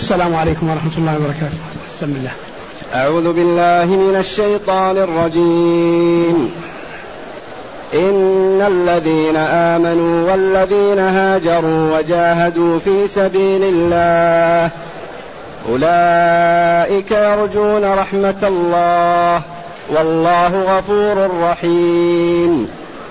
السلام عليكم ورحمة الله وبركاته. بسم الله. أعوذ بالله من الشيطان الرجيم. إن الذين آمنوا والذين هاجروا وجاهدوا في سبيل الله أولئك يرجون رحمة الله والله غفور رحيم.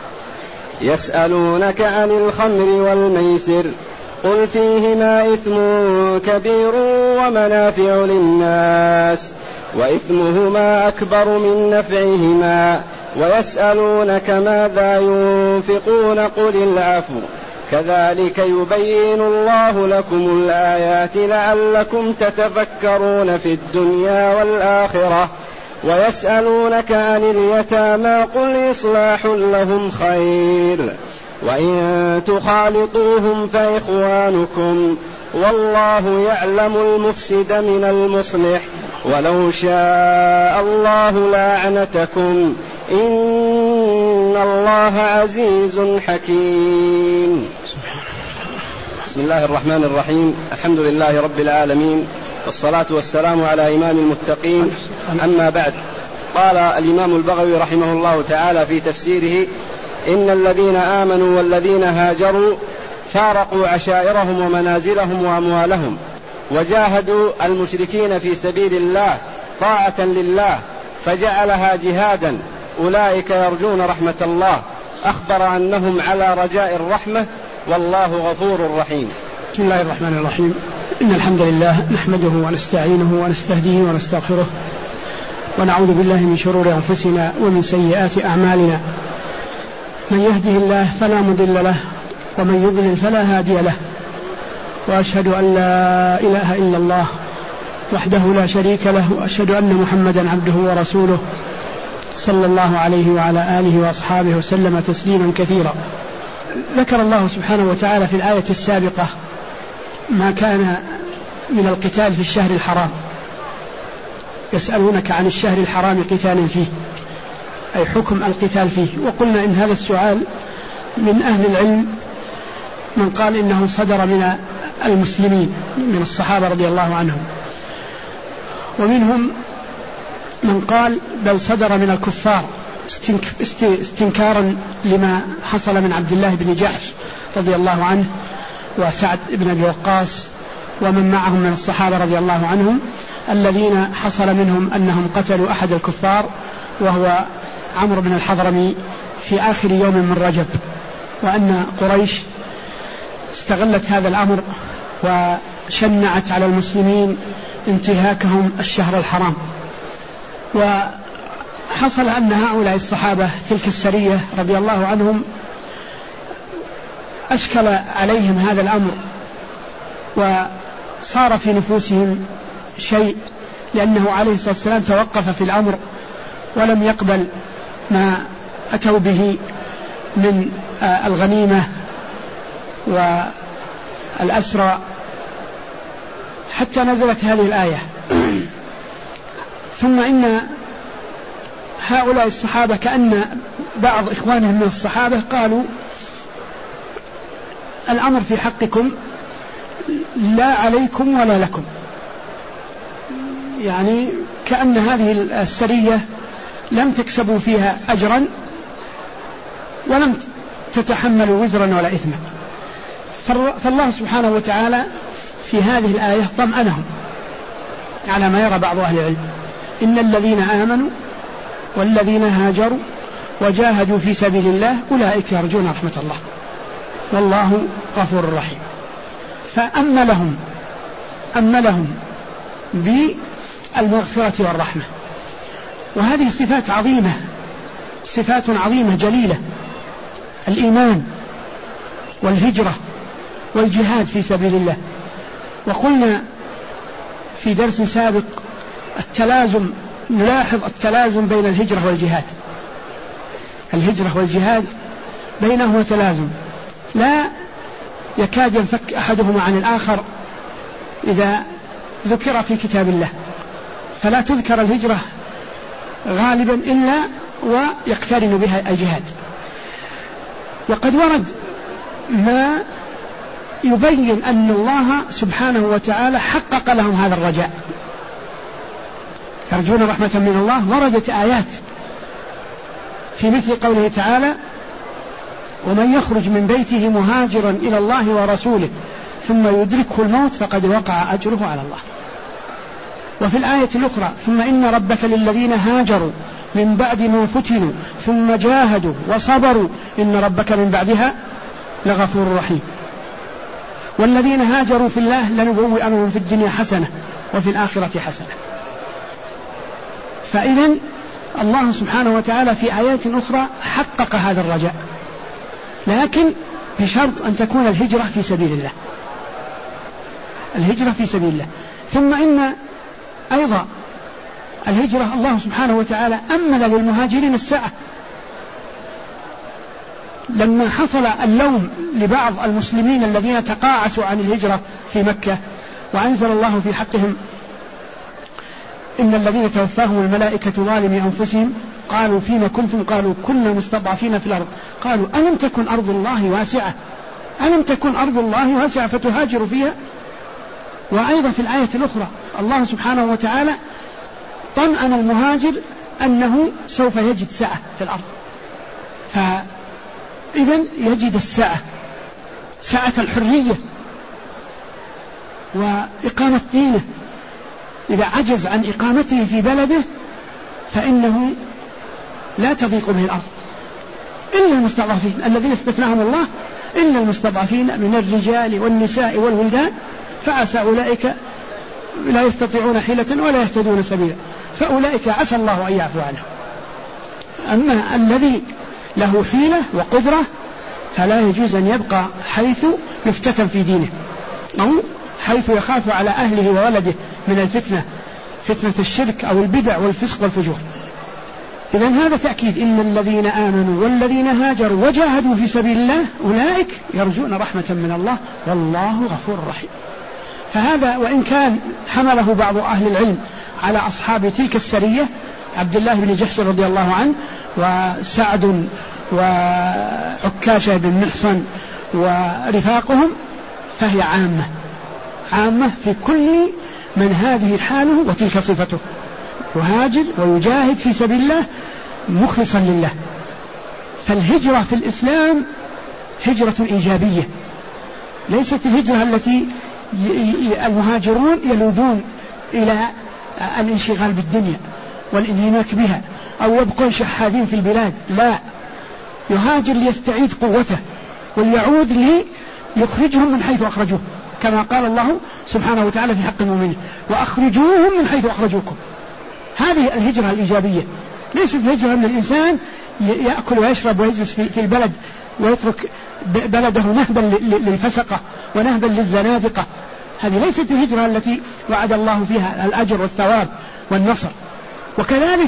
يسألونك عن الخمر والميسر قل فيهما إثم كبير ومنافع للناس وإثمهما أكبر من نفعهما ويسألونك ماذا ينفقون قل العفو كذلك يبين الله لكم الآيات لعلكم تتفكرون في الدنيا والآخرة. ويسألونك عن اليتامى قل إصلاح لهم خير وإن تخالطوهم فإخوانكم والله يعلم المفسد من المصلح ولو شاء الله لأعنتكم إن الله عزيز حكيم. بسم الله الرحمن الرحيم. الحمد لله رب العالمين والصلاة والسلام على إمام المتقين. أما بعد، قال الإمام البغوي رحمه الله تعالى في تفسيره: إن الذين آمنوا والذين هاجروا فارقوا عشائرهم ومنازلهم وأموالهم وجاهدوا المشركين في سبيل الله طاعة لله فجعلها جهادا أولئك يرجون رحمة الله. أخبر أنهم على رجاء الرحمة والله غفور رحيم. بسم الله الرحمن الرحيم. إن الحمد لله نحمده ونستعينه ونستهديه ونستغفره ونعوذ بالله من شرور أنفسنا ومن سيئات أعمالنا. من يهده الله فلا مضل له ومن يضلل فلا هادي له، وأشهد أن لا إله إلا الله وحده لا شريك له، وأشهد أن محمدا عبده ورسوله صلى الله عليه وعلى آله وأصحابه وسلم تسليما كثيرا. ذكر الله سبحانه وتعالى في الآية السابقة ما كان من القتال في الشهر الحرام. يسألونك عن الشهر الحرام قتال فيه، أي حكم القتال فيه. وقلنا إن هذا السؤال من أهل العلم من قال إنه صدر من المسلمين من الصحابة رضي الله عنهم، ومنهم من قال بل صدر من الكفار استنكارا لما حصل من عبد الله بن جحش رضي الله عنه وسعد بن أبي وقاص ومن معهم من الصحابة رضي الله عنهم الذين حصل منهم أنهم قتلوا أحد الكفار وهو عمرو بن الحضرمي في آخر يوم من رجب، وأن قريش استغلت هذا الأمر وشنعت على المسلمين انتهاكهم الشهر الحرام. وحصل أن هؤلاء الصحابة تلك السرية رضي الله عنهم أشكل عليهم هذا الأمر وصار في نفوسهم شيء، لأنه عليه الصلاة والسلام توقف في الأمر ولم يقبل ما أتوا به من الغنيمة والأسرى حتى نزلت هذه الآية. ثم إن هؤلاء الصحابة كأن بعض إخوانهم من الصحابة قالوا الأمر في حقكم لا عليكم ولا لكم، يعني كأن هذه السرية لم تكسبوا فيها أجرا ولم تتحملوا وزرا ولا إثما. فالله سبحانه وتعالى في هذه الآية طمأنهم على ما يرى بعض أهل العلم: إن الذين آمنوا والذين هاجروا وجاهدوا في سبيل الله أولئك يرجون رحمة الله والله غفور رحيم. فأملهم بالمغفرة والرحمة، وهذه صفات عظيمة، صفات عظيمة جليلة: الإيمان والهجرة والجهاد في سبيل الله. وقلنا في درس سابق التلازم، نلاحظ التلازم بين الهجرة والجهاد. الهجرة والجهاد بينهما تلازم لا يكاد ينفك أحدهما عن الآخر إذا ذكر في كتاب الله، فلا تذكر الهجرة غالبا إلا ويقترن بها الجهاد. وقد ورد ما يبين أن الله سبحانه وتعالى حقق لهم هذا الرجاء. يرجون رحمة من الله، وردت آيات في مثل قوله تعالى: ومن يخرج من بيته مهاجرا إلى الله ورسوله ثم يدركه الموت فقد وقع أجره على الله. وفي الآية الأخرى: ثم إن ربك للذين هاجروا من بعد ما فتنوا ثم جاهدوا وصبروا إن ربك من بعدها لغفور رحيم. والذين هاجروا في الله لنبوئنهم في الدنيا حسنة وفي الآخرة حسنة. فإذا الله سبحانه وتعالى في آيات أخرى حقق هذا الرجاء، لكن بشرط أن تكون الهجرة في سبيل الله، الهجرة في سبيل الله. ثم إن أيضا الهجرة الله سبحانه وتعالى أمن للمهاجرين السعة. لما حصل اللوم لبعض المسلمين الذين تقاعسوا عن الهجرة في مكة، وأنزل الله في حقهم: إن الذين توفاهم الملائكة ظالمي أنفسهم قالوا فيما كنتم؟ قالوا كنا مستضعفين في الأرض. قالوا ألم تكن أرض الله واسعة، ألم تكن أرض الله واسعة فتهاجروا فيها. وأيضا في الآية الأخرى الله سبحانه وتعالى طمأن المهاجر أنه سوف يجد سعة في الأرض، فإذا يجد السعة، سعة الحرية وإقامة دينه. إذا عجز عن إقامته في بلده فإنه لا تضيق به الأرض، إلا المستضعفين الذين استثناهم الله، إلا المستضعفين من الرجال والنساء والولدان، فعسى أولئك لا يستطيعون حيلة ولا يهتدون سبيلا، فأولئك عسى الله أن يعفو عنهم. أما الذي له حيلة وقدرة فلا يجوز أن يبقى حيث يفتتن في دينه، أو حيث يخاف على أهله وولده من الفتنة، فتنة الشرك أو البدع والفسق والفجور. إذن هذا تأكيد: إن الذين آمنوا والذين هاجروا وجاهدوا في سبيل الله أولئك يرجون رحمة من الله والله غفور رحيم. فهذا وإن كان حمله بعض أهل العلم على أصحاب تلك السرية، عبد الله بن جحش رضي الله عنه وسعد وعكاشة بن محصن ورفاقهم، فهي عامة في كل من هذه حاله وتلك صفته، يهاجر ويجاهد في سبيل الله مخلصا لله. فالهجرة في الإسلام هجرة إيجابية، ليست الهجرة التي المهاجرون يلوذون إلى الانشغال بالدنيا والانهماك بها أو يبقون شحاذين في البلاد. لا، يهاجر ليستعيد قوته وليعود ليخرجهم من حيث أخرجوه، كما قال الله سبحانه وتعالى في حق المؤمنين: وأخرجوهم من حيث أخرجوكم. هذه الهجرة الإيجابية، ليست الهجرة من الإنسان يأكل ويشرب ويجلس في البلد ويترك بلده نهبا للفسقة ونهبا للزنادقة. هذه ليست الهجرة التي وعد الله فيها الأجر والثواب والنصر. وكذلك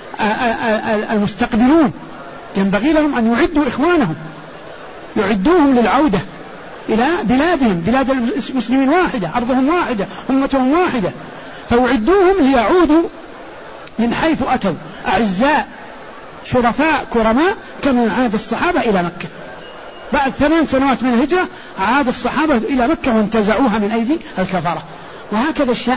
المستقبلون ينبغي لهم أن يعدوا إخوانهم، يعدوهم للعودة إلى بلادهم، بلاد المسلمين واحدة، أرضهم واحدة، أمتهم واحدة، فيعدوهم ليعودوا من حيث أتوا أعزاء شرفاء كرماء، كما عاد الصحابة إلى مكة. بعد 8 سنوات من الهجرة عاد الصحابة إلى مكة وانتزعوها من أيدي الكفرة. وهكذا الشأن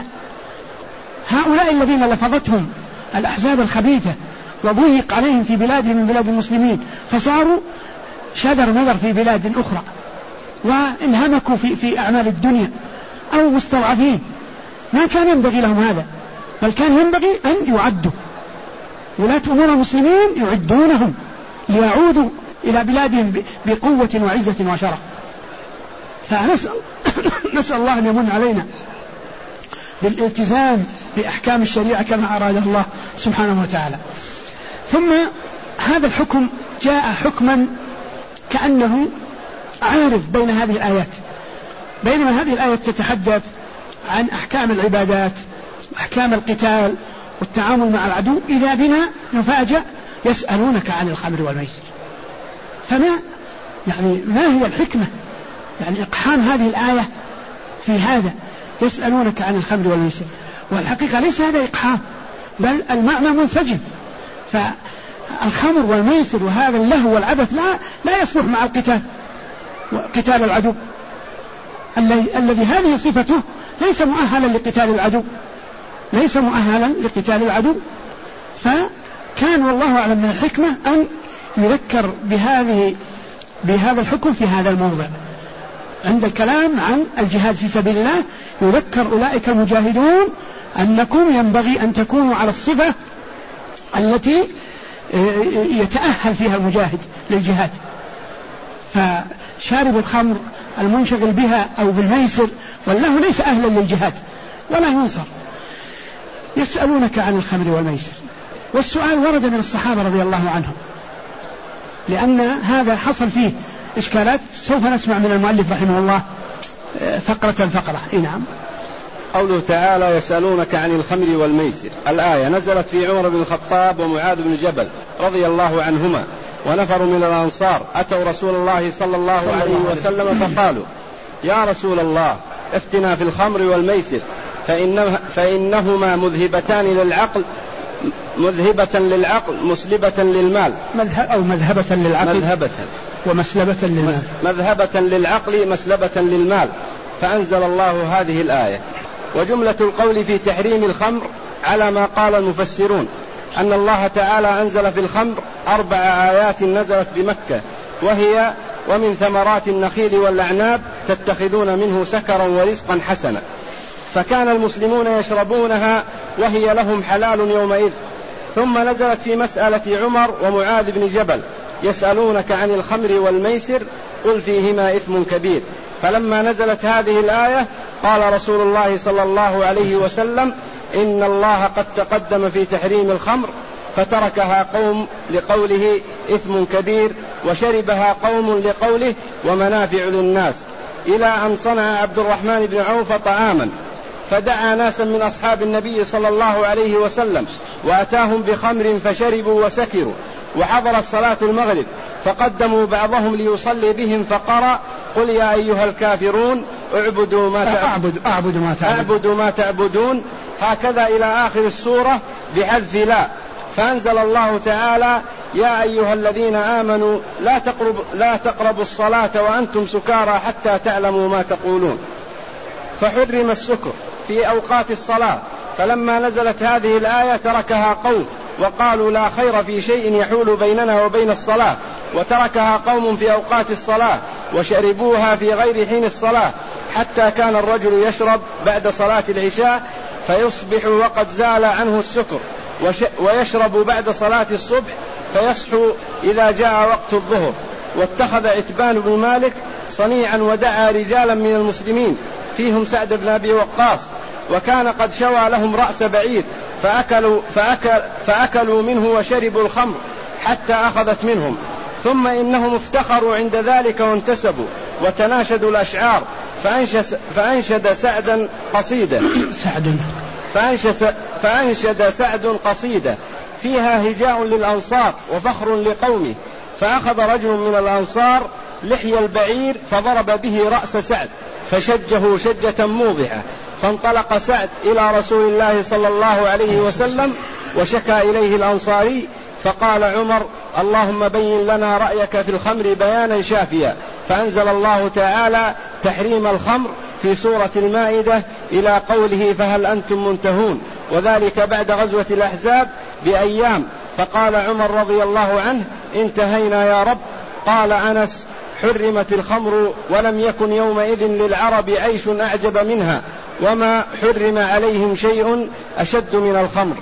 هؤلاء الذين لفظتهم الأحزاب الخبيثة وضيق عليهم في بلادهم من بلاد المسلمين، فصاروا شذر نذر في بلاد أخرى وانهمكوا في أعمال الدنيا أو مستضعفين. ما كان ينبغي لهم هذا، بل كان ينبغي أن يعدوا. ولاة أمور المسلمين يعدونهم ليعودوا إلى بلادهم بقوة وعزة وشرف. فنسأل الله أن يمن علينا بالالتزام بأحكام الشريعة كما أراد الله سبحانه وتعالى. ثم هذا الحكم جاء حكما كأنه عارض بين هذه الآيات، بينما هذه الآيات تتحدث عن أحكام العبادات، أحكام القتال والتعامل مع العدو، إذا بنا نفاجأ يسألونك عن الخمر والميسر. ما هي الحكمة يعني إقحام هذه الآية في هذا؟ يسألونك عن الخمر والميسر، والحقيقة ليس هذا إقحام، بل المعنى منسجم. فالخمر والميسر وهذا اللهو والعبث لا يصلح مع القتال وقتال العدو. الذي هذه صفته ليس مؤهلا لقتال العدو، فكان والله أعلم من الحكمة أن يذكر بهذا الحكم في هذا الموضع. عند الكلام عن الجهاد في سبيل الله يذكر أولئك المجاهدون أنكم ينبغي أن تكونوا على الصفة التي يتأهل فيها المجاهد للجهاد. فشارب الخمر المنشغل بها أو بالميسر والله ليس أهلا للجهاد ولا ينصر. يسألونك عن الخمر والميسر، والسؤال ورد من الصحابة رضي الله عنهم، لأن هذا حصل فيه إشكالات. سوف نسمع من المؤلف رحمه الله فقرة. نعم. قوله تعالى: يسألونك عن الخمر والميسر. الآية نزلت في عمر بن الخطاب ومعاذ بن جبل رضي الله عنهما ونفر من الأنصار أتوا رسول الله صلى الله عليه وسلم فقالوا: يا رسول الله، افتنا في الخمر والميسر فإنهما مذهبة مسلبة للمال. مذهبة للعقل مسلبة للمال. فأنزل الله هذه الآية. وجملة القول في تحريم الخمر على ما قال المفسرون أن الله تعالى أنزل في الخمر 4 آيات نزلت بمكة، وهي: ومن ثمرات النخيل والأعناب تتخذون منه سكرا ورزقا حسنا. فكان المسلمون يشربونها وهي لهم حلال يومئذ. ثم نزلت في مسألة عمر ومعاذ بن جبل: يسألونك عن الخمر والميسر قل فيهما إثم كبير. فلما نزلت هذه الآية قال رسول الله صلى الله عليه وسلم: إن الله قد تقدم في تحريم الخمر فتركها قوم لقوله إثم كبير، وشربها قوم لقوله ومنافع للناس، إلى أن صنع عبد الرحمن بن عوف طعاما فدعا ناسا من أصحاب النبي صلى الله عليه وسلم وأتاهم بخمر فشربوا وسكروا، وحضرت صلاة المغرب فقدموا بعضهم ليصلي بهم فقرأ: قل يا أيها الكافرون أعبد ما تعبدون، هكذا إلى آخر السورة بحذف لا. فأنزل الله تعالى: يا أيها الذين آمنوا لا تقربوا الصلاة وأنتم سكارى حتى تعلموا ما تقولون. فحرم السكر في أوقات الصلاة، فلما نزلت هذه الآية تركها قوم وقالوا: لا خير في شيء يحول بيننا وبين الصلاة، وتركها قوم في أوقات الصلاة وشربوها في غير حين الصلاة، حتى كان الرجل يشرب بعد صلاة العشاء فيصبح وقد زال عنه السكر، ويشرب بعد صلاة الصبح فيصحو إذا جاء وقت الظهر. واتخذ عتبان بن مالك صنيعا ودعا رجالا من المسلمين فيهم سعد بن أبي وقاص، وكان قد شوى لهم رأس بعير فأكلوا منه وشربوا الخمر حتى أخذت منهم. ثم إنهم افتخروا عند ذلك وانتسبوا وتناشدوا الأشعار، فأنشد سعد قصيدة فيها هجاء للأنصار وفخر لقومه. فأخذ رجل من الأنصار لحي البعير فضرب به رأس سعد فشجه شجة موضحة، فانطلق سعد إلى رسول الله صلى الله عليه وسلم وشكى إليه الأنصاري، فقال عمر: اللهم بين لنا رأيك في الخمر بيانا شافيا. فأنزل الله تعالى تحريم الخمر في سورة المائدة إلى قوله: فهل أنتم منتهون، وذلك بعد غزوة الأحزاب بأيام. فقال عمر رضي الله عنه: انتهينا يا رب. قال أنس: حرمت الخمر ولم يكن يومئذ للعرب عيش أعجب منها، وما حرم عليهم شيء أشد من الخمر.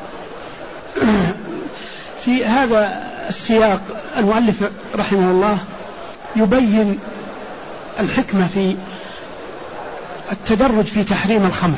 في هذا السياق المؤلف رحمه الله يبين الحكمة في التدرج في تحريم الخمر،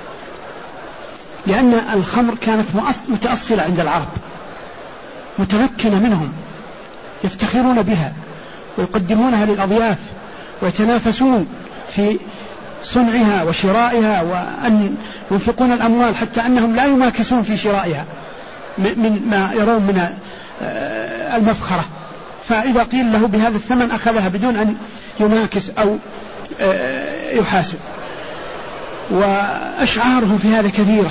لأن الخمر كانت متأصلة عند العرب، متمكنة منهم، يفتخرون بها ويقدمونها للأضياف ويتنافسون في صنعها وشرائها، وأن ينفقون الأموال حتى أنهم لا يماكسون في شرائها من ما يرون من المفخرة، فإذا قيل له بهذا الثمن أخذها بدون أن يماكس أو يحاسب. وأشعارهم في هذا كثيرة،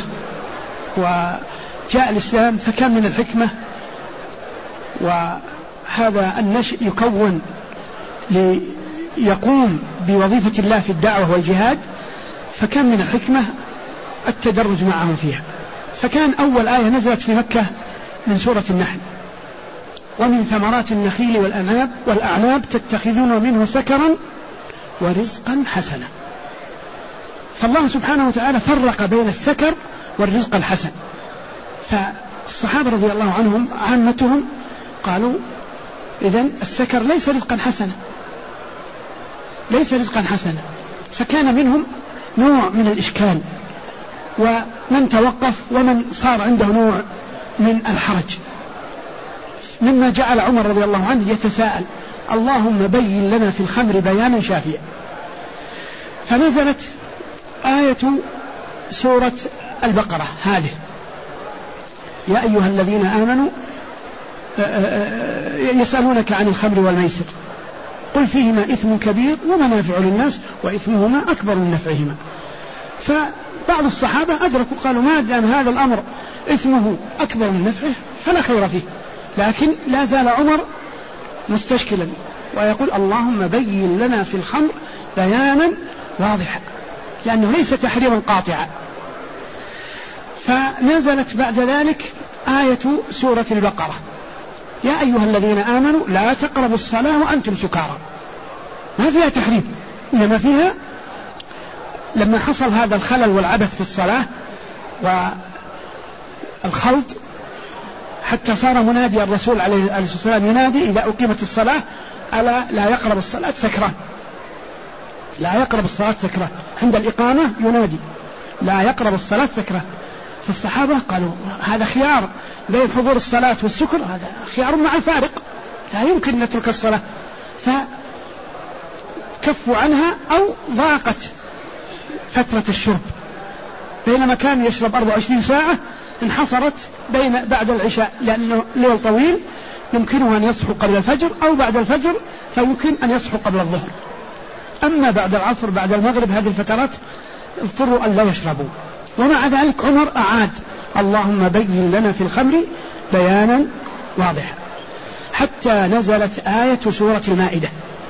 وجاء الإسلام فكان من الحكمة، وهذا النشء يكون يقوم بوظيفة الله في الدعوة والجهاد، فكان من الحكمة التدرج معهم فيها. فكان أول آية نزلت في مكة من سورة النحل: ومن ثمرات النخيل والأعناب تتخذون منه سكرا ورزقا حسنا. فالله سبحانه وتعالى فرق بين السكر والرزق الحسن. فالصحابة رضي الله عنهم عامتهم قالوا إذن السكر ليس رزقا حسنا، ليس رزقا حسنا. فكان منهم نوع من الإشكال، ومن توقف ومن صار عنده نوع من الحرج، مما جعل عمر رضي الله عنه يتساءل: اللهم بين لنا في الخمر بيانا شافيا. فنزلت آية سورة البقرة هذه: يا أيها الذين آمنوا يسألونك عن الخمر والميسر قل فيهما إثم كبير ومنافع للناس وإثمهما أكبر من نفعهما. فبعض الصحابة أدركوا قالوا: ما دام هذا الأمر إثمه أكبر من نفعه فلا خير فيه. لكن لا زال عمر مستشكلا ويقول: اللهم بين لنا في الخمر بيانا واضحا، لأنه ليس تحريما قاطعا. فنزلت بعد ذلك آية سورة البقرة: يا أيها الذين آمنوا لا تقربوا الصلاة وأنتم سكارى. ما فيها تحريم، إنما فيها لما حصل هذا الخلل والعبث في الصلاة والخلط، حتى صار منادي الرسول عليه الصلاة والسلام ينادي إذا أقيمت الصلاة: ألا لا يقرب الصلاة سكران، لا يقرب الصلاة سكران. عند الإقامة ينادي: لا يقرب الصلاة سكران. فالصحابة قالوا: هذا خيار بين حضور الصلاة والسكر، هذا خيار مع فارق، لا يمكن نترك الصلاة. فكفوا عنها أو ضاقت فترة الشرب، بينما كان يشرب 24 ساعة انحصرت بعد العشاء، لأنه ليل طويل يمكنه أن يصحوا قبل الفجر أو بعد الفجر، فيمكن أن يصحوا قبل الظهر. أما بعد العصر بعد المغرب هذه الفترات اضطروا أن لا يشربوا. ومع ذلك عمر أعاد: اللهم بين لنا في الخمر بيانا واضحا، حتى نزلت آية سورة المائدة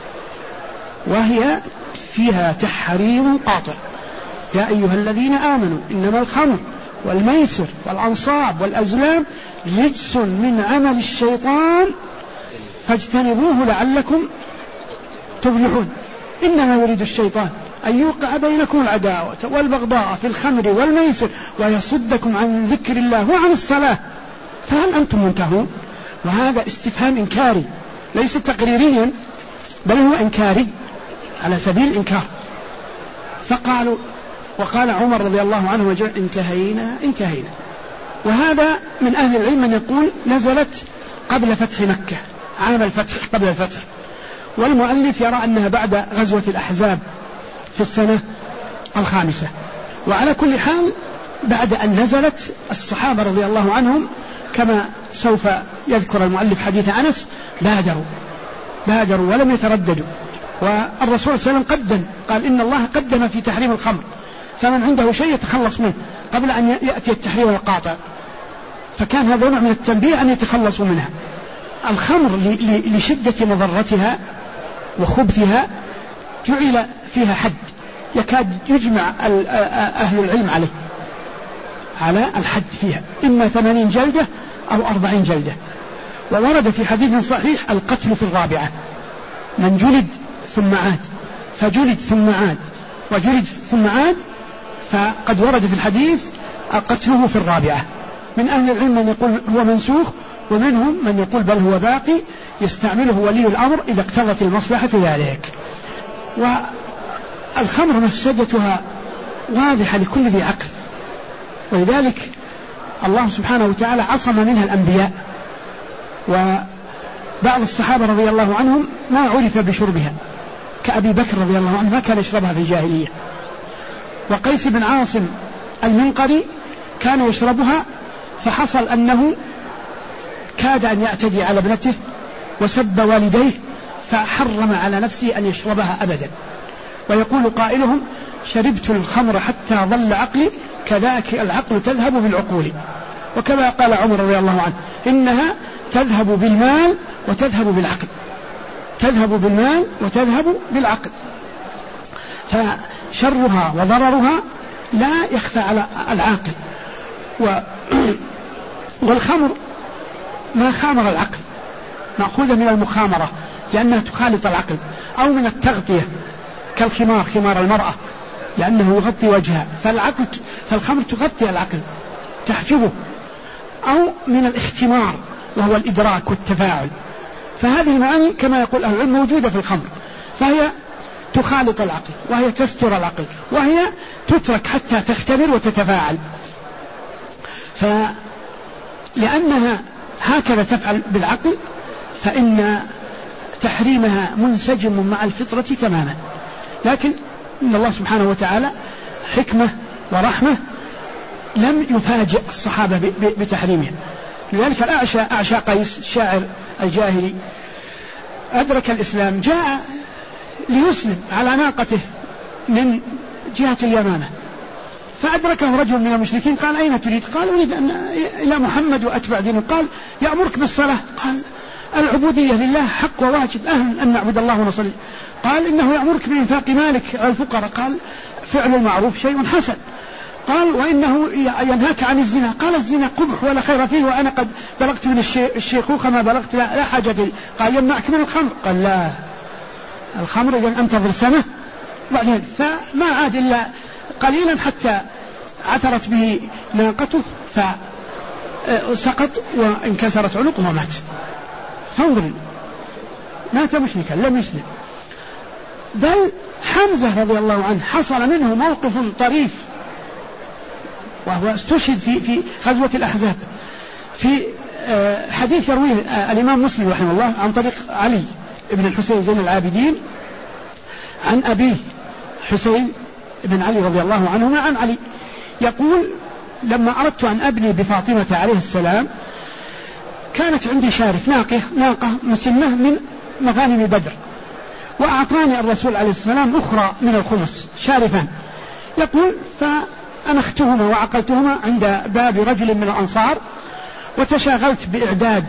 وهي فيها تحريم قاطع: يا أيها الذين آمنوا إنما الخمر والميسر والأنصاب والأزلام رجس من عمل الشيطان فاجتنبوه لعلكم تفلحون. إنما يريد الشيطان أن يوقع بينكم العداوة والبغضاء في الخمر والميسر ويصدكم عن ذكر الله وعن الصلاة فهل أنتم منتهون؟ وهذا استفهام إنكاري ليس تقريريا، بل هو إنكاري على سبيل الإنكار. فقالوا، وقال عمر رضي الله عنه: انتهينا. وهذا من أهل العلم من يقول نزلت قبل فتح مكة، عام الفتح قبل الفتح، والمؤلف يرى أنها بعد غزوة الأحزاب في السنة 5. وعلى كل حال بعد أن نزلت الصحابة رضي الله عنهم كما سوف يذكر المؤلف حديث أنس بادروا ولم يترددوا. والرسول صلى الله عليه وسلم قال: إن الله قدم في تحريم الخمر، فمن عنده شيء يتخلص منه قبل أن يأتي التحريم القاطع. فكان هذا نوع من التنبيه أن يتخلصوا منها. الخمر لشدة مضرتها وخبثها جعل فيها حد يكاد يجمع أهل العلم على الحد فيها، إما 80 جلدة أو 40 جلدة. وورد في حديث صحيح: القتل في 4، من جلد ثم عاد، فجلد ثم عاد وجلد ثم عاد، فقد ورد في الحديث قتله في 4. من أهل العلم من يقول هو منسوخ، ومنهم من يقول بل هو باقي يستعمله ولي الأمر إذا اقتضت المصلحة ذلك. والخمر مفسدتها واضحة لكل ذي عقل، ولذلك الله سبحانه وتعالى عصم منها الأنبياء. وبعض الصحابة رضي الله عنهم ما عرف بشربها، كأبي بكر رضي الله عنه ما كان يشربها في الجاهلية، وقيس بن عاصم المنقري كان يشربها، فحصل أنه كاد أن يعتدي على ابنته وسب والديه، فحرم على نفسه أن يشربها أبدا. ويقول قائلهم: شربت الخمر حتى ظل عقلي كذاك العقل تذهب بالعقول. وكما قال عمر رضي الله عنه: إنها تذهب بالمال وتذهب بالعقل، تذهب بالمال وتذهب بالعقل، فشرها وضررها لا يخفى على العاقل. والخمر ما خامر العقل، مأخوذة من المخامرة لأنها تخالط العقل، أو من التغطية كالخمار، خمار المرأة لأنه يغطي وجهها، فالخمر تغطي العقل تحجبه، أو من الاختمار وهو الإدراك والتفاعل. فهذه المعاني كما يقول أهل العلم موجودة في الخمر، فهي تخالط العقل وهي تستر العقل وهي تترك حتى تختبر وتتفاعل. فلأنها هكذا تفعل بالعقل فإن تحريمها منسجم مع الفطرة تماما، لكن إن الله سبحانه وتعالى حكمة ورحمة لم يفاجئ الصحابة بتحريمها. لذلك الأعشى قيس الشاعر الجاهلي أدرك الإسلام، جاء ليسلم على ناقته من جهة اليمامة، فأدركه رجل من المشركين قال أين تريد؟ قال أريد إلى محمد وأتبع دينه. قال يأمرك بالصلاة؟ قال العبودية لله حق وواجب، أهل أن نعبد الله ونصلي. قال إنه يأمرك بإنفاق مالك على الفقراء. قال فعل المعروف شيء حسن. قال وإنه ينهاك عن الزنا. قال الزنا قبح ولا خير فيه وأنا قد بلغت من الشيخوخة ما بلغت لا حاجة لي. قال يمنعك من الخمر؟ قال لا، الخمر إذا أنتظر سنة بعدين. فما عاد إلا قليلا حتى عثرت به ناقته فسقط وانكسرت عنقه ومات. فانظر، مات مشركا لم يسلم. بل حمزة رضي الله عنه حصل منه موقف طريف، وهو استشهد في غزوة الأحزاب، في حديث يرويه الإمام مسلم رحمه الله عن طريق علي بن الحسين زين العابدين عن أبيه حسين بن علي رضي الله عنهما عن علي يقول لما أردت أن أبني بفاطمة عليه السلام كانت عندي شارف ناقة مسنة من مغانم بدر، وأعطاني الرسول عليه السلام أخرى من الخمس شارفان. يقول فأنختهما وعقلتهما عند باب رجل من الأنصار، وتشاغلت بإعداد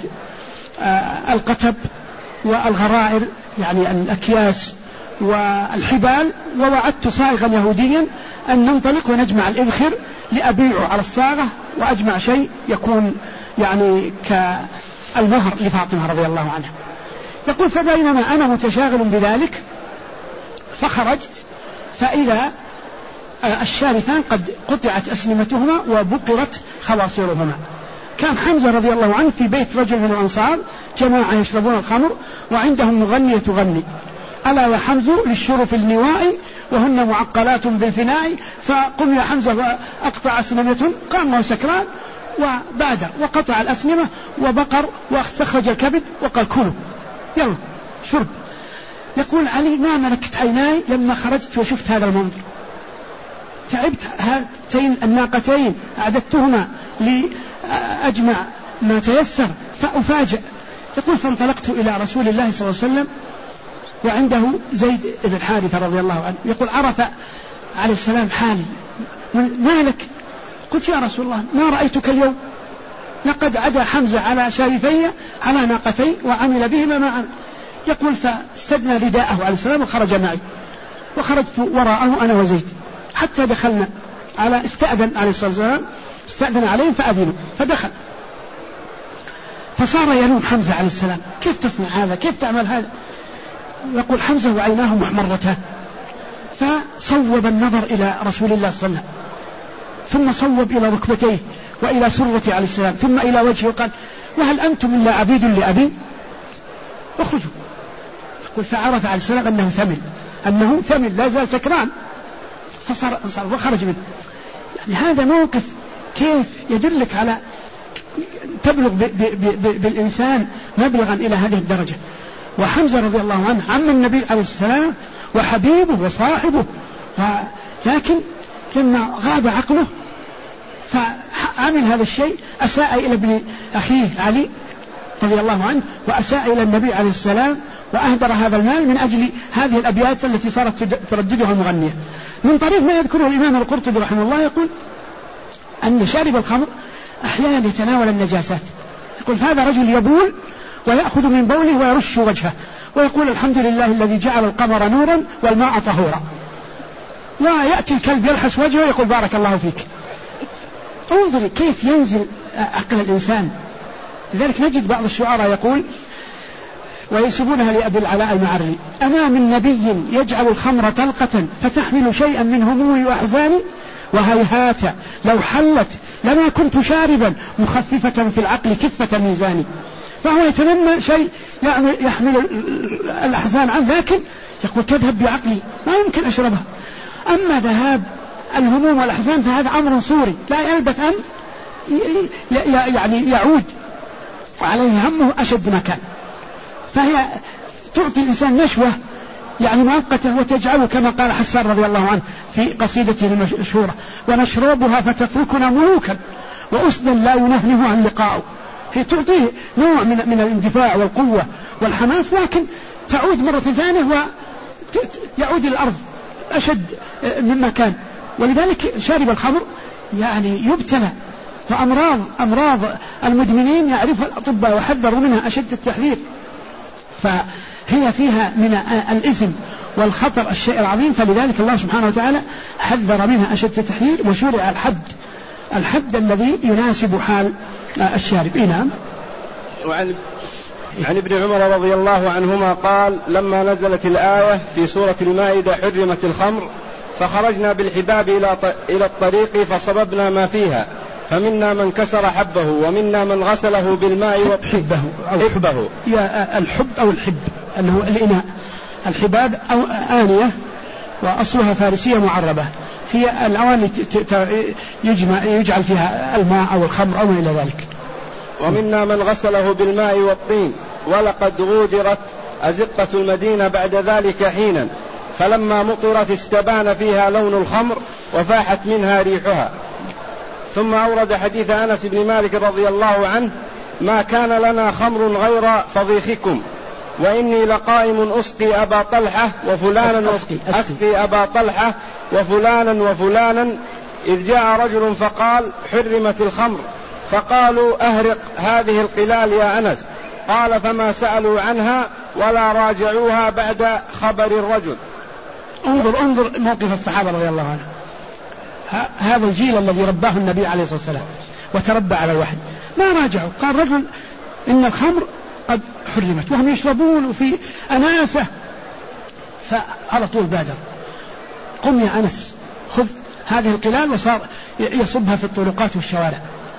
القتب والغرائر يعني الأكياس والحبال، ووعدت صائغا يهوديا أن ننطلق ونجمع الإذخر لأبيعه على الصاغة وأجمع شيء يكون يعني كالمهر لفاطمة رضي الله عنها. يقول فبينما أنا متشاغل بذلك فخرجت فإذا الشارفان قد قطعت أسنمتهما وبقرت خواصرهما. كان حمزة رضي الله عنه في بيت رجل من الأنصار، جماعة يشربون الخمر وعندهم مغنية تغني ألا يا حمزة للشرف النواء وهن معقلات بالفناء، فقم يا حمزة وأقطع أسنمتهم. قام سكران وبادر وقطع الأسنمة وبقر واستخرج الكبد وقال كلوا يلا شرب. يقول علي ما ملكت عيناي لما خرجت وشفت هذا المنظر، تعبت هاتين الناقتين أعددتهما لأجمع ما تيسر فأفاجأ. يقول فانطلقت إلى رسول الله صلى الله عليه وسلم وعنده زيد بن حارثة رضي الله عنه. يقول عرف عليه السلام حالي، ما لك؟ قلت يا رسول الله ما رأيتك اليوم، لقد عدا حمزة على شارفي على ناقتي وعمل بهما معا. يقول فاستدنى رداءه عليه السلام وخرج معي، وخرجت وراءه أنا وزيد حتى دخلنا على استأذن عليه الصلاة والسلام، استأذن عليهم فأذنوا فدخل، فصار يلوم حمزة عليه السلام كيف تصنع هذا، كيف تعمل هذا. يقول حمزة وعيناه محمرتان، فصوب النظر إلى رسول الله صلى الله عليه وسلم، ثم صوب إلى ركبتيه وإلى سرته عليه السلام، ثم إلى وجهه وقال وهل أنتم إلا عبيد لأبي اخرجوا. يقول فعرف عليه السلام أنه ثمل لا زال سكران، فصار وخرج منه. يعني هذا موقف كيف يدلك على تبلغ بالإنسان مبلغا إلى هذه الدرجة. وحمزة رضي الله عنه عم النبي عليه السلام وحبيبه وصاحبه، لكن لما غاب عقله فعمل هذا الشيء، أساء إلى ابن أخيه علي رضي الله عنه وأساء إلى النبي عليه السلام، وأهدر هذا المال من أجل هذه الأبيات التي صارت ترددها المغنية. من طريق ما يذكره الإمام القرطبي رحمه الله يقول أن شارب الخمر أحيانا يتناول النجاسات. يقول هذا رجل يبول ويأخذ من بوله ويرش وجهه ويقول الحمد لله الذي جعل القمر نورا والماء طهورا، ويأتي الكلب يلحس وجهه ويقول بارك الله فيك. انظري كيف ينزل عقل الإنسان. لذلك نجد بعض الشعراء يقول وينسبونها لأبي العلاء المعري: أما من نبي يجعل الخمر طلقة فتحمل شيئا من همومي وأحزاني، وهيهات لو حلت لما كنت شاربا مخففة في العقل كفة ميزاني. فهو يتمنى شيء يحمل الأحزان عنه، لكن يقول تذهب بعقلي ما يمكن أشربها. أما ذهاب الهموم والأحزان فهذا أمر صوري لا يلبث أن يعني يعود عليه همه أشد ما كان. فهي تعطي الإنسان نشوة يعني مؤقتة وتجعله كما قال حسان رضي الله عنه في قصيدته المشهورة: ونشربها فتتركنا ملوكا وأسدا لا ينهنه عن لقائه. هي تعطيه نوع من الاندفاع والقوة والحماس، لكن تعود مرة ثانية ويعود الأرض أشد مما كان. ولذلك شارب الخمر يعني يبتلى، وأمراض المدمنين يعرفها الأطباء وحذروا منها أشد التحذير. فهي فيها من الإثم والخطر الشيء العظيم، فلذلك الله سبحانه وتعالى حذر منها أشد التحذير وشرع الحد الذي يناسب حال الشارب. نعم. عن ابن عمر رضي الله عنهما قال: لما نزلت الآية في سورة المائدة حرمت الخمر فخرجنا بالحباب إلى الطريق فصببنا ما فيها فمنا من كسر حبه ومنا من غسله بالماء حبه يا الحب أو الحب أنه الإناء. الحباب أو آنية وأصلها فارسية معربة، هي الأواني يجعل فيها الماء أو الخمر أو إلى ذلك. ومنا من غسله بالماء والطين ولقد غودرت أزقة المدينة بعد ذلك حينا فلما مطرت استبان فيها لون الخمر وفاحت منها ريحها. ثم أورد حديث أنس بن مالك رضي الله عنه: ما كان لنا خمر غير فضيخكم وإني لقائم أسقي أبا طلحة وفلانا وفلانا إذ جاء رجل فقال: حرمت الخمر، فقالوا: أهرق هذه القلال يا أنس. قال: فما سألوا عنها ولا راجعوها بعد خبر الرجل. انظر موقف الصحابة رضي الله عنهم. هذا الجيل الذي رباه النبي عليه الصلاة والسلام وتربى على الوحي ما راجعوا. قال رجل: إن الخمر قد حرمت، وهم يشربون وفي أناسة. فعلى طول بادر: قم يا أنس خذ هذه القلال، وصار يصبها في الطرقات والشوارع.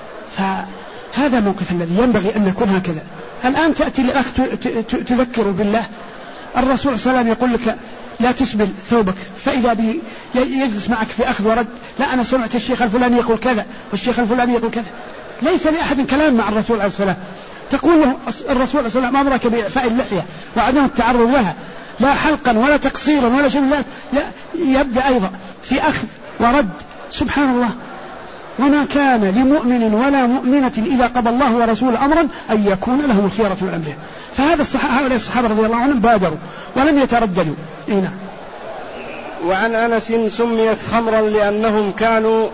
فهذا الموقف الذي ينبغي أن نكون هكذا. الآن تأتي لأخ تذكر بالله. الرسول صلى الله عليه وسلم يقول لك: لا تسبل ثوبك، فإذا به يجلس معك في أخذ ورد: لا أنا سمعت الشيخ الفلاني يقول كذا والشيخ الفلاني يقول كذا. ليس لأحد كلام مع الرسول عليه السلام. تقول له الرسول عليه السلام: أمرك بإعفاء اللحية وعدم التعرض لها، لا حلقا ولا تقصيرا ولا شيء. يبدأ أيضا في أخذ ورد. سبحان الله. وما كان لمؤمن ولا مؤمنة إذا قضى الله ورسوله أمرا أن يكون لهم الخيرة من أمرهم. هؤلاء الصحابة رضي الله عنهم بادروا ولم يترددوا. نعم. وعن أنس: سميت خمرا لأنهم كانوا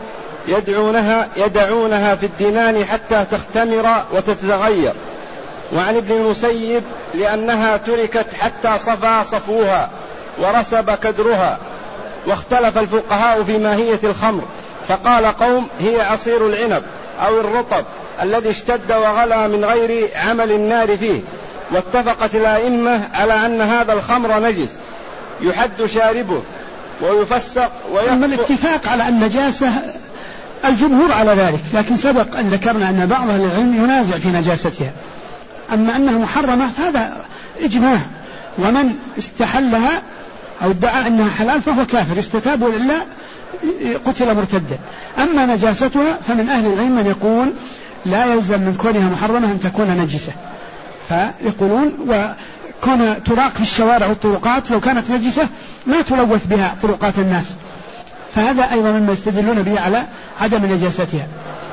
يدعونها في الدنان حتى تختمر وتتغير. وعن ابن المسيب: لأنها تركت حتى صفى صفوها ورسب كدرها. واختلف الفقهاء في ماهية الخمر، فقال قوم: هي عصير العنب أو الرطب الذي اشتد وغلى من غير عمل النار فيه. واتفقت الأئمة على أن هذا الخمر نجس يحد شاربه ويفسق أما الاتفاق على النجاسة الجمهور على ذلك، لكن سبق أن ذكرنا أن بعض أهل العلم ينازع في نجاستها. أما أنها محرمة هذا إجماع، ومن استحلها أو ادعى أنها حلال فهو كافر، استتاب وإلا قتل مرتدا. أما نجاستها فمن أهل العلم من يقول لا يلزم من كونها محرمة أن تكون نجسة، فيقولون وكون تراق في الشوارع والطرقات لو كانت نجسة ما تلوث بها طرقات الناس، فهذا أيضا مما يستدلون به على عدم نجاستها.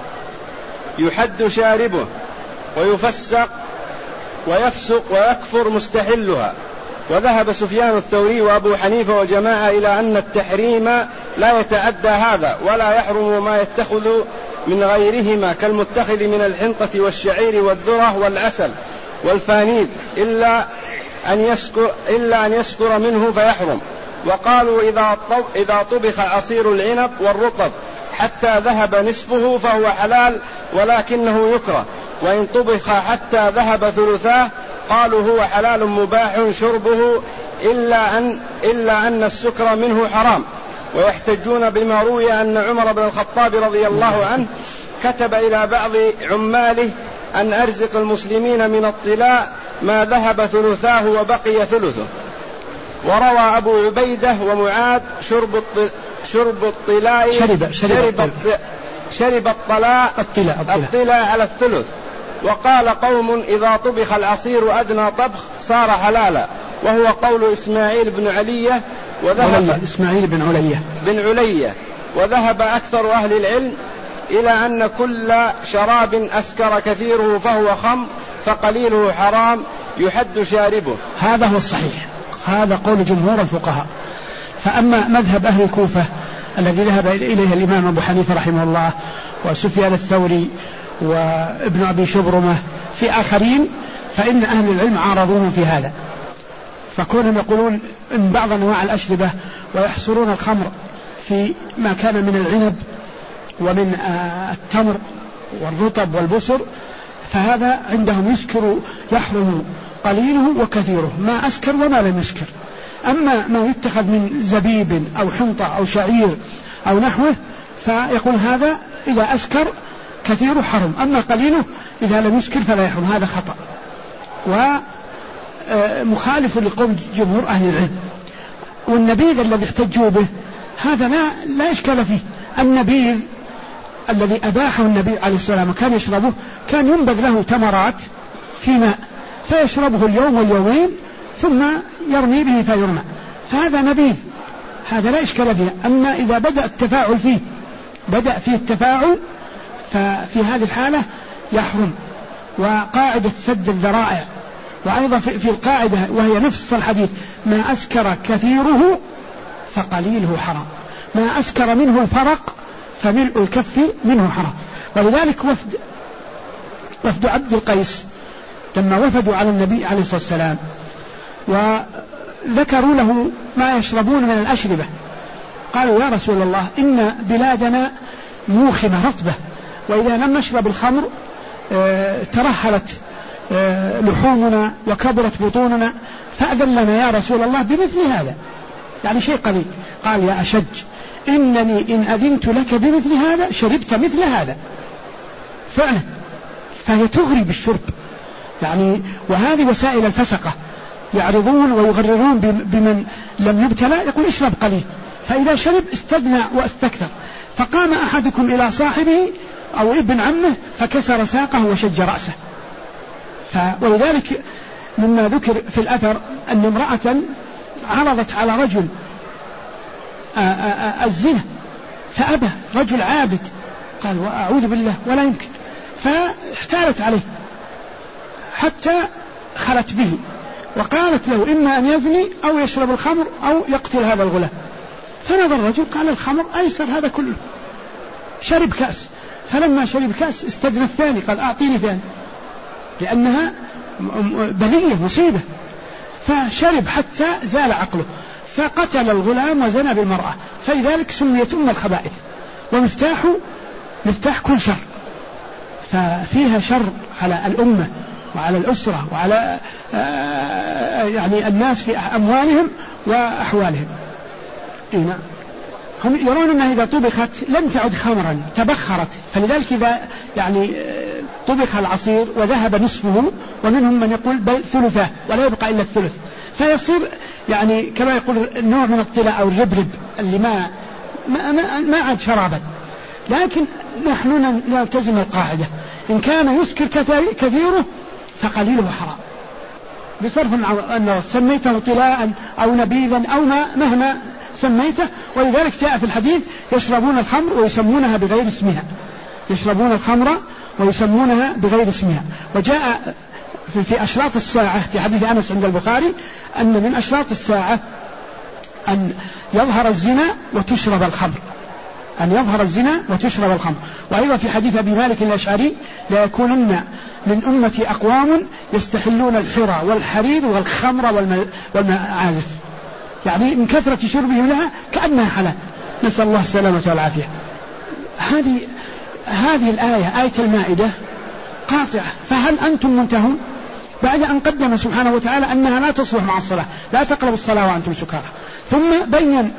يحد شاربه ويفسق ويفسق ويكفر مستحلها. وذهب سفيان الثوري وأبو حنيفة وجماعة إلى أن التحريم لا يتعدى هذا، ولا يحرم ما يتخذ من غيرهما كالمتخذ من الحنطة والشعير والذرة والعسل والفانيل، إلا إلا أن يسكر منه فيحرم. وقالوا إذا طبخ عصير العنب والرطب حتى ذهب نصفه فهو حلال ولكنه يكره، وإن طبخ حتى ذهب ثلثاه قالوا هو حلال مباح شربه إلا أن السكر منه حرام. ويحتجون بما روي أن عمر بن الخطاب رضي الله عنه كتب إلى بعض عماله أن أرزق المسلمين من الطلاء ما ذهب ثلثاه وبقي ثلثه. وروى أبو عبيدة ومعاذ شرب الطلاء شرب الطلاء على الثلث. وقال قوم إذا طبخ العصير أدنى طبخ صار حلالا، وهو قول إسماعيل بن علية بن علية. وذهب أكثر أهل العلم إلى أن كل شراب أسكر كثيره فهو خمر فقليله حرام يحد شاربه. هذا هو الصحيح، هذا قول جمهور الفقهاء. فأما مذهب أهل الكوفة الذي ذهب إليه الإمام أبو حنيفة رحمه الله وسفيان الثوري وابن أبي شبرمة في آخرين، فإن أهل العلم عارضوهم في هذا، فكونهم يقولون إن بعض أنواع الأشربة ويحصرون الخمر في ما كان من العنب ومن التمر والرطب والبسر، فهذا عندهم يسكر يحرم قليله وكثيره، ما أسكر وما لم يسكر. أما ما يتخذ من زبيب أو حنطة أو شعير أو نحوه فيقول هذا إذا أسكر كثيره حرم، أما قليله إذا لم يسكر فلا يحرم. هذا خطأ ومخالف لقول جمهور أهل العلم. والنبيذ الذي احتجوا به هذا لا إشكال فيه. النبيذ الذي أباحه النبي عليه السلام كان يشربه، كان ينبذ له تمرات في ماء فيشربه اليوم واليومين ثم يرمي به فيرمى، هذا نبيذ، هذا لا إشكال فيه. أما إذا بدأ التفاعل فيه التفاعل ففي هذه الحالة يحرم. وقاعدة سد الذرائع، وأيضا في القاعدة وهي نفس الحديث ما أسكر كثيره فقليله حرام، ما أسكر منه الفرق فملء الكف منه حرام. ولذلك وفد عبد القيس لما وفدوا على النبي عليه الصلاة والسلام وذكروا له ما يشربون من الأشربة، قالوا يا رسول الله إن بلادنا موخمة رطبة، وإذا لم نشرب الخمر ترهلت لحومنا وكبرت بطوننا، فأذن لنا يا رسول الله بمثل هذا، يعني شيء قليل. قال يا أشج إنني إن أذنت لك بمثل هذا شربت مثل هذا فعلا. فهي تغري بالشرب يعني. وهذه وسائل الفسقة يعرضون ويغررون بمن لم يبتلى، يقول اشرب قليل، فإذا شرب استغنى واستكثر. فقام أحدكم إلى صاحبه أو ابن عمه فكسر ساقه وشج رأسه. ولذلك مما ذكر في الأثر أن امرأة عرضت على رجل الزنا فأبى، رجل عابد، قال وأعوذ بالله ولا يمكن، فاحتالت عليه حتى خلت به وقالت له إما أن يزني أو يشرب الخمر أو يقتل هذا الغلام. فنظر الرجل قال الخمر أيسر هذا كله، شرب كأس، فلما شرب كأس استدنى الثاني قال أعطيني ثاني، لأنها بلية مصيبة، فشرب حتى زال عقله فقتل الغلام وزنى بالمرأة. فلذلك سميت أم الخبائث، مفتاح كل شر، ففيها شر على الأمة وعلى الأسرة وعلى يعني الناس في أموالهم وأحوالهم. نعم. هم يرون أنها إذا طبخت لم تعد خمرا، تبخرت، فلذلك إذا يعني طبخ العصير وذهب نصفه، ومنهم من يقول بل ثلثه ولا يبقى إلا الثلث، فيصير يعني كما يقول نوع من الطلاء أو الربرب اللي ما عاد شرابا. لكن نحن نلتزم القاعدة إن كان يسكر كثيره فقليله حرام، بصرف أنه سميته طلاء أو نبيذا أو مهما سميته. ولذلك جاء في الحديث يشربون الخمر ويسمونها بغير اسمها، يشربون الخمر ويسمونها بغير اسمها. وجاء في أشراط الساعة في حديث أنس عند البخاري أن من أشراط الساعة أن يظهر الزنا وتشرب الخمر، أن يظهر الزنا وتشرب الخمر. وأيضا في حديث أبي مالك الأشعري لا يكونن من أمتي أقوام يستحلون الحرى والحرير والخمر والمعازف، يعني من كثرة شربهم لها كأنها حلال، نسأل الله السلامة والعافية. هذه الآية، آية المائدة قاطعة، فهل أنتم منتهون؟ بعد أن قدم سبحانه وتعالى أنها لا تصلح مع الصلاة، لا تقربوا الصلاة وأنتم سكارى، ثم بين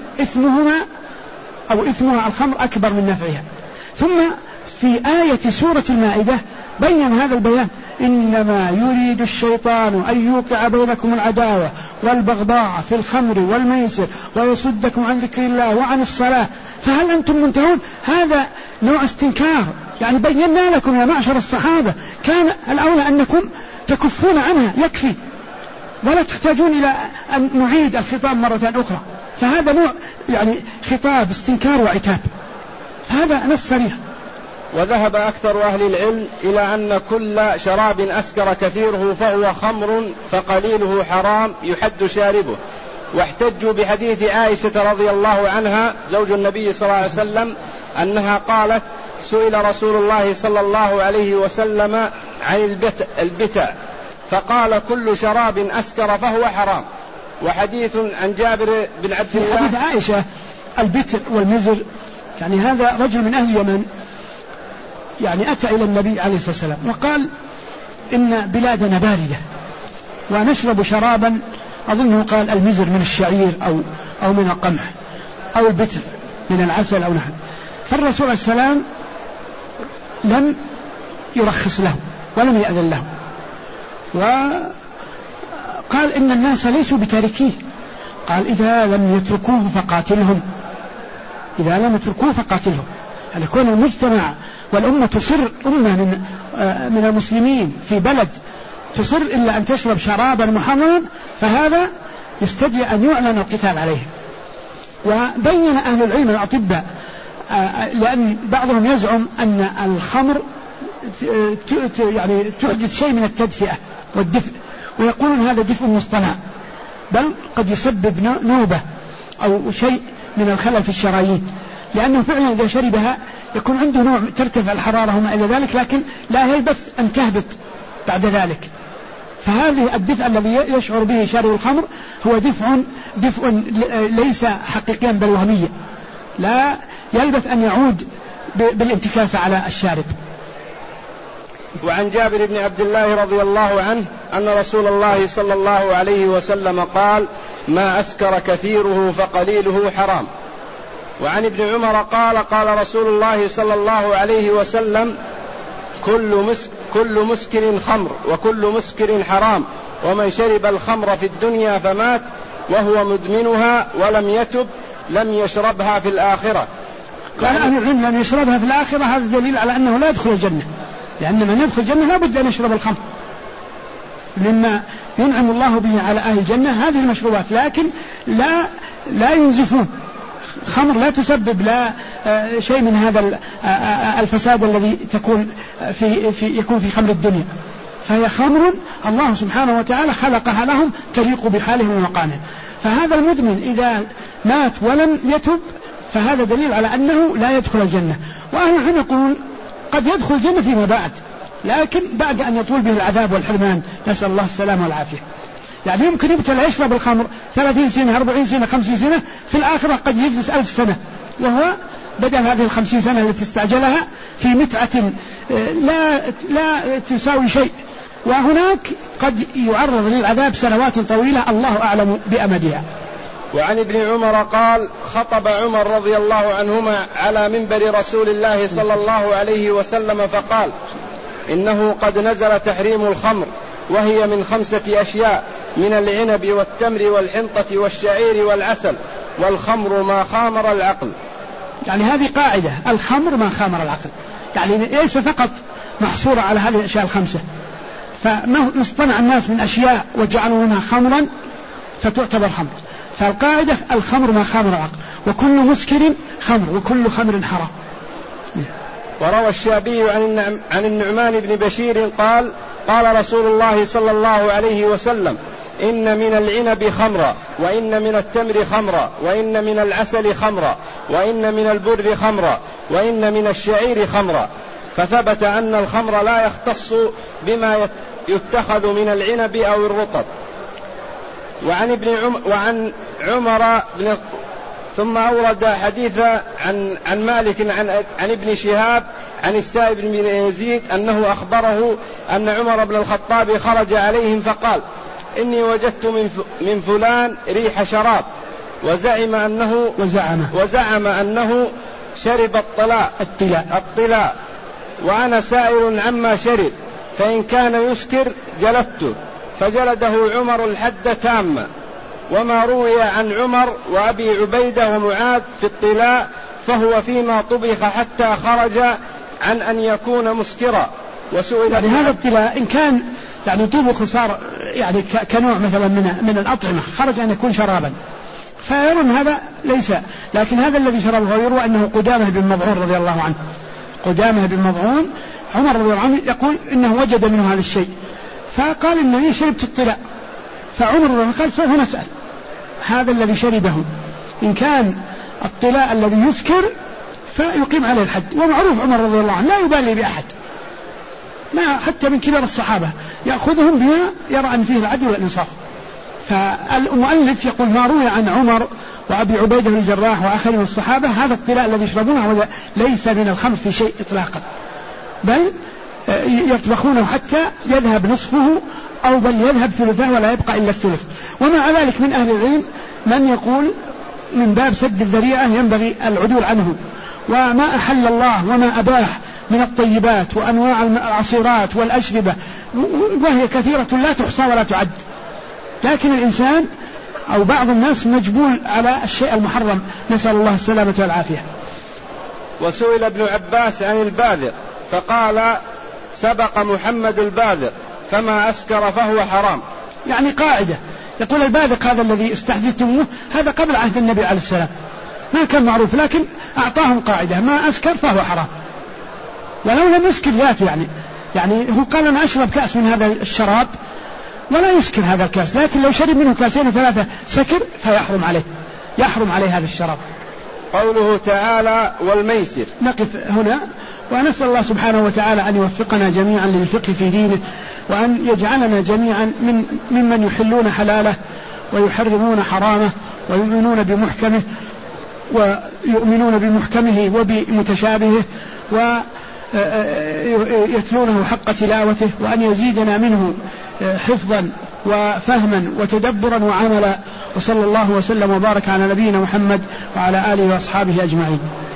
إثمها الخمر أكبر من نفعها، ثم في آية سورة المائدة بين هذا البيان: إنما يريد الشيطان أن يوقع بينكم العداوة والبغضاء في الخمر والميسر ويصدكم عن ذكر الله وعن الصلاة فهل أنتم منتهون. هذا نوع استنكار، يعني بينا لكم يا معشر الصحابة، كان الأولى أنكم تكفون عنها، يكفي، ولا تحتاجون إلى أن نعيد الخطاب مرة أخرى. فهذا نوع يعني خطاب استنكار وعتاب، هذا نص صريح. وذهب أكثر أهل العلم إلى أن كل شراب أسكر كثيره فهو خمر فقليله حرام يحد شاربه، واحتجوا بحديث عائشة رضي الله عنها زوج النبي صلى الله عليه وسلم أنها قالت: سئل رسول الله صلى الله عليه وسلم عن البتع فقال: كل شراب أسكر فهو حرام. وحديث عن جابر بن عبد الله حديث عائشة البتع والمزر، يعني هذا رجل من أهل اليمن يعني أتى إلى النبي عليه الصلاة والسلام وقال: إن بلادنا باردة ونشرب شرابا، أظنه قال المزر من الشعير أو من القمح، أو البتر من العسل أو نحن. فالرسول عليه السلام لم يرخص له ولم يأذن له، وقال: إن الناس ليسوا بتاركيه. قال: إذا لم يتركوه فقاتلهم، إذا لم يتركوه فقاتلهم. يعني كون المجتمع والأمة تصر، أمة من المسلمين في بلد تصر إلا أن تشرب شرابا محرما، فهذا يستدعي أن يعلن القتال عليه. وبين أهل العلم الأطباء، لأن بعضهم يزعم أن الخمر يعني تحدث شيء من التدفئة والدفء، ويقولون هذا دفء مصطنع، بل قد يسبب نوبة أو شيء من الخلل في الشرايين، لأنه فعلا إذا شربها يكون عنده نوع ترتفع الحرارة وما إلى ذلك، لكن لا يلبث أن تهبط بعد ذلك. فهذه الدفء الذي يشعر به شارب الخمر هو دفء ليس حقيقيا بل وهميا، لا يلبث أن يعود بالانتكاسة على الشارب. وعن جابر بن عبد الله رضي الله عنه أن رسول الله صلى الله عليه وسلم قال: ما أسكر كثيره فقليله حرام. وعن ابن عمر قال: قال رسول الله صلى الله عليه وسلم: كل مسكر خمر وكل مسكر حرام، ومن شرب الخمر في الدنيا فمات وهو مدمنها ولم يتب لم يشربها في الآخرة. قال أهل العلم: لم يشربها في الآخرة، هذا دليل على أنه لا يدخل الجنة، لأن من يدخل الجنة لا بد أن يشرب الخمر، مما ينعم الله به على أهل الجنة هذه المشروبات، لكن لا ينزفون. خمر لا تسبب لا شيء من هذا الفساد الذي يكون في خمر الدنيا، فهي خمر الله سبحانه وتعالى خلقها لهم تليق بحالهم ومقامهم. فهذا المدمن إذا مات ولم يتب فهذا دليل على أنه لا يدخل الجنة. وأهل العلم يقولون قد يدخل الجنة فيما بعد، لكن بعد أن يطول به العذاب والحرمان، نسأل الله السلامة والعافية. يعني يمكن يبتلى يشرب الخمر 30 سنة 40 سنة 50 سنة، في الآخرة قد يجلس 1000 سنة، وهو بدل هذه 50 سنة التي استعجلها في متعة لا تساوي شيء، وهناك قد يعرض للعذاب سنوات طويلة الله أعلم بأمدها. وعن ابن عمر قال: خطب عمر رضي الله عنهما على منبر رسول الله صلى الله عليه وسلم فقال: إنه قد نزل تحريم الخمر، وهي من 5 أشياء: من العنب والتمر والحنطة والشعير والعسل، والخمر ما خامر العقل. يعني هذه قاعدة: الخمر ما خامر العقل، يعني ليس فقط محصورة على هذه الأشياء 5، فما اصطنع الناس من أشياء وجعلوا منها خمرا فتعتبر خمر. فالقاعدة: الخمر ما خامر العقل، وكل مسكر خمر، وكل خمر حرام. وروى الشعبي عن النعمان بن بشير قال: قال رسول الله صلى الله عليه وسلم: إن من العنب خمرا، وإن من التمر خمرا، وإن من العسل خمرا، وإن من البر خمرا، وإن من الشعير خمرا. فثبت أن الخمر لا يختص بما يتخذ من العنب أو الرطب. وعن عمر بن ثم أورد حديث عن مالك عن ابن شهاب عن السائب بن يزيد أنه أخبره أن عمر بن الخطاب خرج عليهم فقال: إني وجدت من فلان ريح شراب، وزعم أنه شرب الطلاء، وأنا سائل عما شرب، فإن كان يسكر جلدته، فجلده عمر الحد تاما. وما روي عن عمر وأبي عبيدة ومعاذ في الطلاء فهو فيما طبخ حتى خرج عن أن يكون مسكرا. وسئل يعني هذا الطلاء إن كان يعني طبخ صار يعني كنوع مثلا من الأطعمة خرج أن يكون شرابا، فيرون هذا ليس. لكن هذا الذي شربه يروى أنه قدامة بن مضعون رضي الله عنه، قدامة بن مضعون، عمر رضي الله عنه يقول إنه وجد منه هذا الشيء، فقال إنني شربت الطلاء. فعمر رضي الله عنه قال: سوف نسأل هذا الذي شربه، إن كان الطلاء الذي يسكر فيقيم عليه الحد. ومعروف عمر رضي الله عنه لا يبالي بأحد، ما حتى من كبار الصحابة يأخذهم بما يرى أن فيه العدل والإنصاف. فالمؤلف يقول: ما روي عن عمر وأبي عبيدة بن الجراح وآخر من الصحابة هذا الطلاء الذي يشربونه ليس من الخمر في شيء إطلاقا، بل يطبخونه حتى يذهب نصفه أو بل يذهب ثلثه ولا يبقى إلا الثلث. ومع ذلك من أهل العلم من يقول من باب سد الذريعة ينبغي العدول عنه، وما أحل الله وما أباح من الطيبات وأنواع العصيرات والأشربة وهي كثيرة لا تحصى ولا تعد، لكن الإنسان أو بعض الناس مجبول على الشيء المحرم، نسأل الله السلامة والعافية. وسئل ابن عباس عن الباذر فقال: سبق محمد الباذر، فما أسكر فهو حرام. يعني قاعدة يقول الباذق هذا الذي استحدثتموه هذا قبل عهد النبي عليه السلام ما كان معروف، لكن أعطاهم قاعدة: ما أسكر فهو حرام، ولو لم يسكر ذاته. يعني هو قال: أنا أشرب كأس من هذا الشراب ولا يسكر هذا الكأس، لكن لو شرب منه كأسين وثلاثة سكر يحرم عليه هذا الشراب. قوله تعالى: والميسر. نقف هنا ونسأل الله سبحانه وتعالى أن يوفقنا جميعا للفقه في دينه، وأن يجعلنا جميعا ممن يحلون حلاله ويحرمون حرامه ويؤمنون بمحكمه وبمتشابهه ويتلونه حق تلاوته، وأن يزيدنا منه حفظا وفهما وتدبرا وعملا. وصلى الله وسلم وبارك على نبينا محمد وعلى آله وأصحابه أجمعين.